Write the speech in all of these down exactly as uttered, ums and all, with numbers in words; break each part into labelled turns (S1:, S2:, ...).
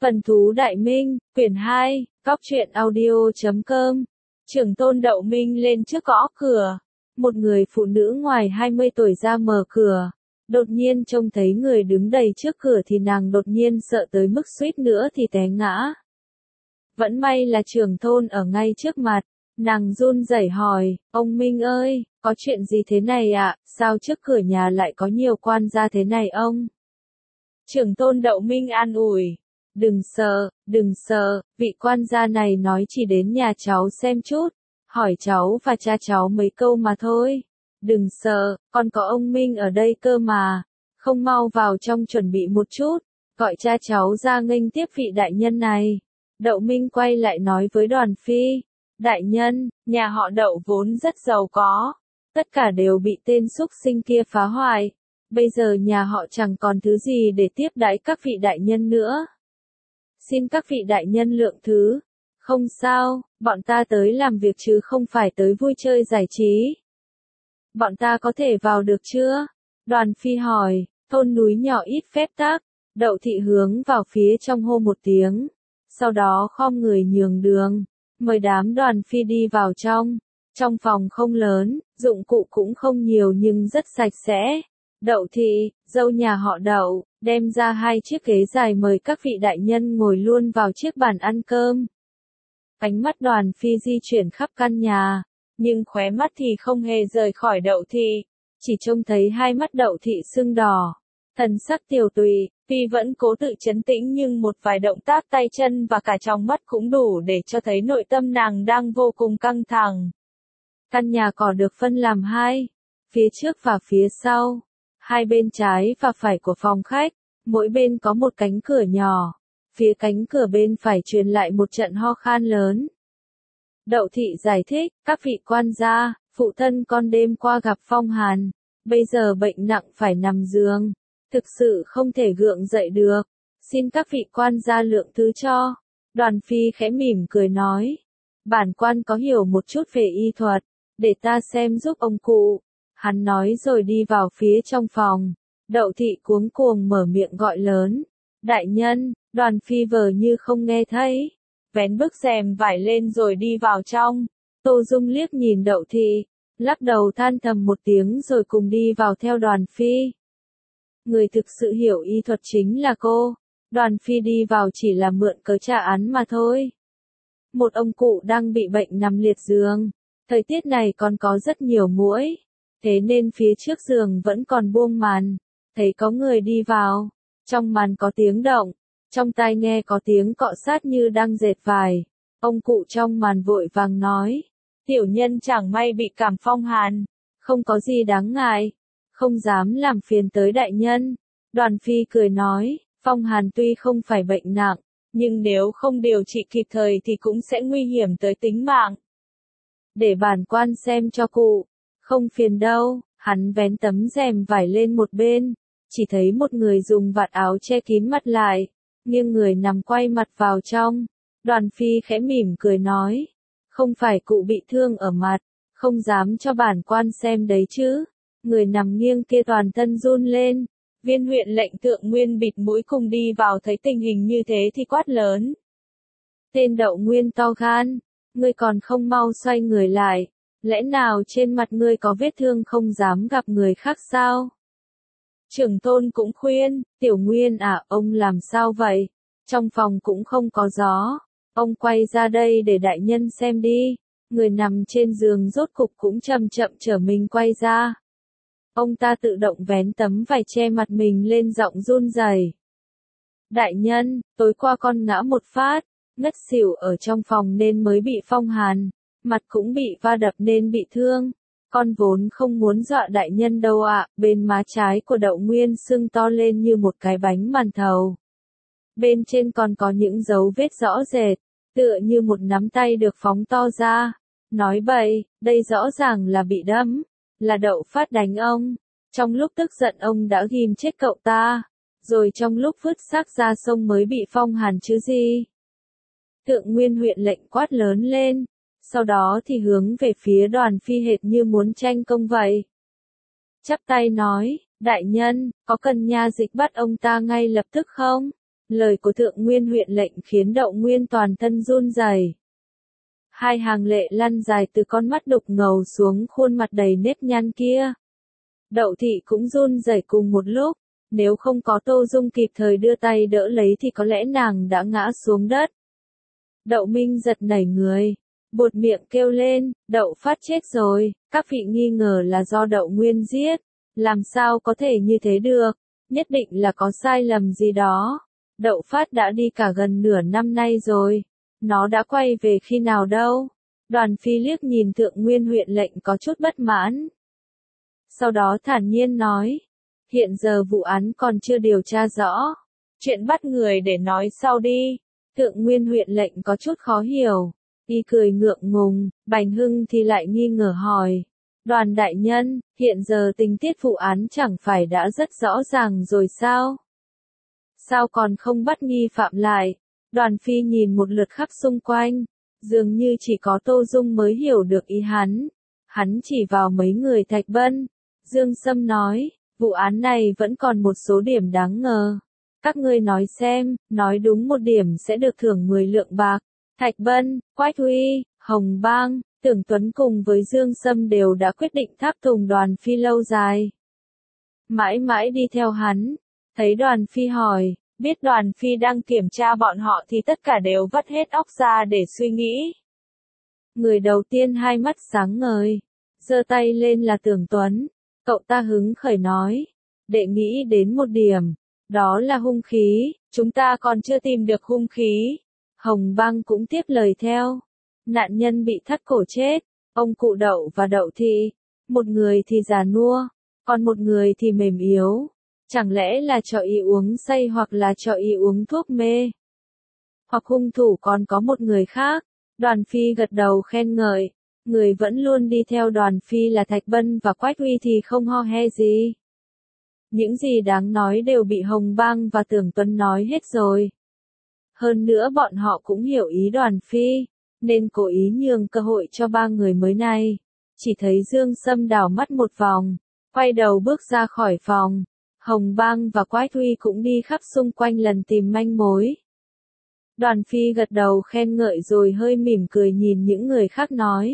S1: Vân Thú Đại Minh, quyển hai, góc truyện audio chấm com. Trưởng tôn Đậu Minh lên trước gõ cửa. Một người phụ nữ ngoài hai mươi tuổi ra mở cửa. Đột nhiên trông thấy người đứng đầy trước cửa thì nàng đột nhiên sợ tới mức suýt nữa thì té ngã. Vẫn may là trưởng thôn ở ngay trước mặt. Nàng run rẩy hỏi, ông Minh ơi, có chuyện gì thế này ạ, sao trước cửa nhà lại có nhiều quan gia thế này ông? Trưởng tôn Đậu Minh an ủi. Đừng sợ, đừng sợ, vị quan gia này nói chỉ đến nhà cháu xem chút, hỏi cháu và cha cháu mấy câu mà thôi. Đừng sợ, còn có ông Minh ở đây cơ mà, không mau vào trong chuẩn bị một chút, gọi cha cháu ra nghênh tiếp vị đại nhân này. Đậu Minh quay lại nói với Đoàn Phi, đại nhân, nhà họ Đậu vốn rất giàu có, tất cả đều bị tên xúc sinh kia phá hoại, bây giờ nhà họ chẳng còn thứ gì để tiếp đãi các vị đại nhân nữa. Xin các vị đại nhân lượng thứ. Không sao, bọn ta tới làm việc chứ không phải tới vui chơi giải trí. Bọn ta có thể vào được chưa? Đoàn Phi hỏi, thôn núi nhỏ ít phép tắc. Đậu Thị hướng vào phía trong hô một tiếng. Sau đó khom người nhường đường. Mời đám Đoàn Phi đi vào trong. Trong phòng không lớn, dụng cụ cũng không nhiều nhưng rất sạch sẽ. Đậu Thị, dâu nhà họ Đậu, đem ra hai chiếc ghế dài mời các vị đại nhân ngồi luôn vào chiếc bàn ăn cơm. Ánh mắt Đoàn Phi di chuyển khắp căn nhà, nhưng khóe mắt thì không hề rời khỏi Đậu Thị, chỉ trông thấy hai mắt Đậu Thị sưng đỏ, thần sắc tiều tụy. Phi vẫn cố tự trấn tĩnh nhưng một vài động tác tay chân và cả trong mắt cũng đủ để cho thấy nội tâm nàng đang vô cùng căng thẳng. Căn nhà cỏ được phân làm hai, phía trước và phía sau. Hai bên trái và phải của phòng khách, mỗi bên có một cánh cửa nhỏ. Phía cánh cửa bên phải truyền lại một trận ho khan lớn. Đậu Thị giải thích, các vị quan gia, phụ thân con đêm qua gặp phong hàn, bây giờ bệnh nặng phải nằm giường, thực sự không thể gượng dậy được, xin các vị quan gia lượng thứ cho. Đoàn Phi khẽ mỉm cười nói, bản quan có hiểu một chút về y thuật, để ta xem giúp ông cụ. Hắn nói rồi đi vào phía trong phòng. Đậu Thị cuống cuồng mở miệng gọi lớn. Đại nhân, Đoàn Phi vờ như không nghe thấy. Vén bức rèm vải lên rồi đi vào trong. Tô Dung liếc nhìn Đậu Thị, lắc đầu than thầm một tiếng rồi cùng đi vào theo Đoàn Phi. Người thực sự hiểu y thuật chính là cô. Đoàn Phi đi vào chỉ là mượn cớ trả án mà thôi. Một ông cụ đang bị bệnh nằm liệt giường. Thời tiết này còn có rất nhiều muỗi. Thế nên phía trước giường vẫn còn buông màn, thấy có người đi vào, trong màn có tiếng động, trong tai nghe có tiếng cọ sát như đang dệt vải. Ông cụ trong màn vội vàng nói, tiểu nhân chẳng may bị cảm phong hàn, không có gì đáng ngại, không dám làm phiền tới đại nhân. Đoàn Phi cười nói, phong hàn tuy không phải bệnh nặng, nhưng nếu không điều trị kịp thời thì cũng sẽ nguy hiểm tới tính mạng. Để bản quan xem cho cụ. Không phiền đâu, hắn vén tấm rèm vải lên một bên, chỉ thấy một người dùng vạt áo che kín mặt lại, nghiêng người nằm quay mặt vào trong. Đoàn Phi khẽ mỉm cười nói, không phải cụ bị thương ở mặt, không dám cho bản quan xem đấy chứ. Người nằm nghiêng kia toàn thân run lên. Viên huyện lệnh Thượng Nguyên bịt mũi cùng đi vào thấy tình hình như thế thì quát lớn. Tên Đậu Nguyên to gan, ngươi còn không mau xoay người lại. Lẽ nào trên mặt ngươi có vết thương không dám gặp người khác sao? Trưởng tôn cũng khuyên, tiểu Nguyên à, ông làm sao vậy? Trong phòng cũng không có gió. Ông quay ra đây để đại nhân xem đi. Người nằm trên giường rốt cục cũng chậm chậm trở mình quay ra. Ông ta tự động vén tấm vải che mặt mình lên giọng run rẩy. Đại nhân, tối qua con ngã một phát, ngất xỉu ở trong phòng nên mới bị phong hàn. Mặt cũng bị va đập nên bị thương. Con vốn không muốn dọa đại nhân đâu ạ. Bên má trái của Đậu Nguyên sưng to lên như một cái bánh màn thầu. Bên trên còn có những dấu vết rõ rệt, tựa như một nắm tay được phóng to ra. Nói bậy, đây rõ ràng là bị đâm, là Đậu Phát đánh ông. Trong lúc tức giận ông đã ghim chết cậu ta, rồi trong lúc vứt xác ra sông mới bị phong hàn chứ gì. Thượng Nguyên huyện lệnh quát lớn lên. Sau đó thì hướng về phía Đoàn Phi hệt như muốn tranh công vậy. Chắp tay nói, đại nhân, có cần nha dịch bắt ông ta ngay lập tức không? Lời của Thượng Nguyên huyện lệnh khiến Đậu Nguyên toàn thân run rẩy. Hai hàng lệ lăn dài từ con mắt đục ngầu xuống khuôn mặt đầy nếp nhăn kia. Đậu Thị cũng run rẩy cùng một lúc, nếu không có Tô Dung kịp thời đưa tay đỡ lấy thì có lẽ nàng đã ngã xuống đất. Đậu Minh giật nảy người, buột miệng kêu lên, Đậu Phát chết rồi, các vị nghi ngờ là do Đậu Nguyên giết, làm sao có thể như thế được, nhất định là có sai lầm gì đó. Đậu Phát đã đi cả gần nửa năm nay rồi, nó đã quay về khi nào đâu? Đoàn Phi liếc nhìn Thượng Nguyên huyện lệnh có chút bất mãn. Sau đó thản nhiên nói, hiện giờ vụ án còn chưa điều tra rõ, chuyện bắt người để nói sau đi. Thượng Nguyên huyện lệnh có chút khó hiểu, y cười ngượng ngùng, Bành Hưng thì lại nghi ngờ hỏi, Đoàn đại nhân, hiện giờ tình tiết vụ án chẳng phải đã rất rõ ràng rồi sao? Sao còn không bắt nghi phạm lại? Đoàn Phi nhìn một lượt khắp xung quanh, dường như chỉ có Tô Dung mới hiểu được ý hắn. Hắn chỉ vào mấy người Thạch Bân. Dương Sâm nói, vụ án này vẫn còn một số điểm đáng ngờ. Các ngươi nói xem, nói đúng một điểm sẽ được thưởng mười lượng bạc. Thạch Bân, Quách Huy, Hồng Bang, Tưởng Tuấn cùng với Dương Sâm đều đã quyết định tháp tùng Đoàn Phi lâu dài. Mãi mãi đi theo hắn, thấy Đoàn Phi hỏi, biết Đoàn Phi đang kiểm tra bọn họ thì tất cả đều vắt hết óc ra để suy nghĩ. Người đầu tiên hai mắt sáng ngời, giơ tay lên là Tưởng Tuấn, cậu ta hứng khởi nói, đệ nghĩ đến một điểm, đó là hung khí, chúng ta còn chưa tìm được hung khí. Hồng Bang cũng tiếp lời theo, nạn nhân bị thắt cổ chết, ông cụ Đậu và Đậu Thị, một người thì già nua, còn một người thì mềm yếu. Chẳng lẽ là cho y uống say hoặc là cho y uống thuốc mê? Hoặc hung thủ còn có một người khác? Đoàn Phi gật đầu khen ngợi. Người vẫn luôn đi theo Đoàn Phi là Thạch Bân và Quách Huy thì không ho he gì. Những gì đáng nói đều bị Hồng Bang và Tưởng Tuấn nói hết rồi. Hơn nữa bọn họ cũng hiểu ý Đoàn Phi, nên cố ý nhường cơ hội cho ba người mới này. Chỉ thấy Dương Sâm đảo mắt một vòng, quay đầu bước ra khỏi phòng. Hồng Bang và Quách Huy cũng đi khắp xung quanh lần tìm manh mối. Đoàn Phi gật đầu khen ngợi rồi hơi mỉm cười nhìn những người khác nói.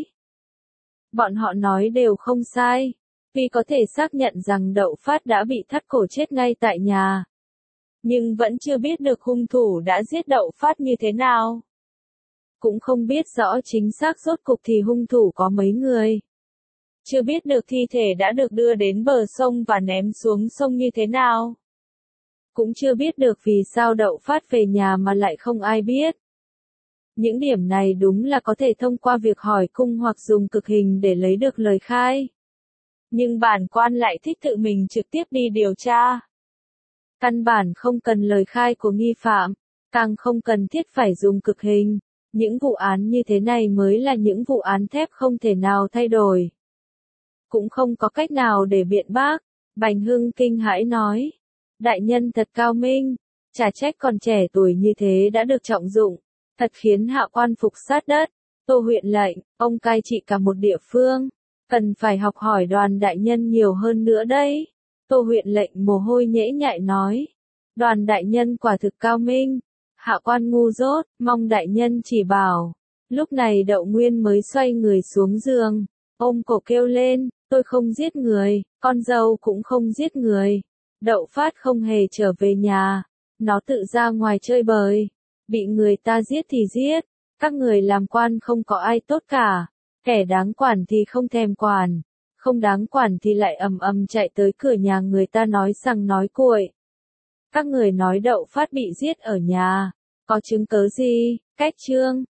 S1: Bọn họ nói đều không sai. Phi có thể xác nhận rằng Đậu Phát đã bị thắt cổ chết ngay tại nhà. Nhưng vẫn chưa biết được hung thủ đã giết Đậu Phát như thế nào. Cũng không biết rõ chính xác rốt cục thì hung thủ có mấy người. Chưa biết được thi thể đã được đưa đến bờ sông và ném xuống sông như thế nào. Cũng chưa biết được vì sao Đậu Phát về nhà mà lại không ai biết. Những điểm này đúng là có thể thông qua việc hỏi cung hoặc dùng cực hình để lấy được lời khai. Nhưng bản quan lại thích tự mình trực tiếp đi điều tra. Căn bản không cần lời khai của nghi phạm, càng không cần thiết phải dùng cực hình. Những vụ án như thế này mới là những vụ án thép không thể nào thay đổi. Cũng không có cách nào để biện bác. Bành Hưng kinh hãi nói. Đại nhân thật cao minh, chả trách còn trẻ tuổi như thế đã được trọng dụng, thật khiến hạ quan phục sát đất. Tô huyện lệnh, ông cai trị cả một địa phương, cần phải học hỏi Đoàn đại nhân nhiều hơn nữa đấy. Tô huyện lệnh mồ hôi nhễ nhại nói. Đoàn đại nhân quả thực cao minh, hạ quan ngu dốt, mong đại nhân chỉ bảo. Lúc này Đậu Nguyên mới xoay người xuống giường, ôm cổ kêu lên, tôi không giết người, con dâu cũng không giết người. Đậu Phát không hề trở về nhà, nó tự ra ngoài chơi bời, bị người ta giết thì giết, các người làm quan không có ai tốt cả, kẻ đáng quản thì không thèm quản, không đáng quản thì lại ầm ầm chạy tới cửa nhà người ta nói rằng nói cuội. Các người nói Đậu Phát bị giết ở nhà, có chứng cớ gì? Cách chương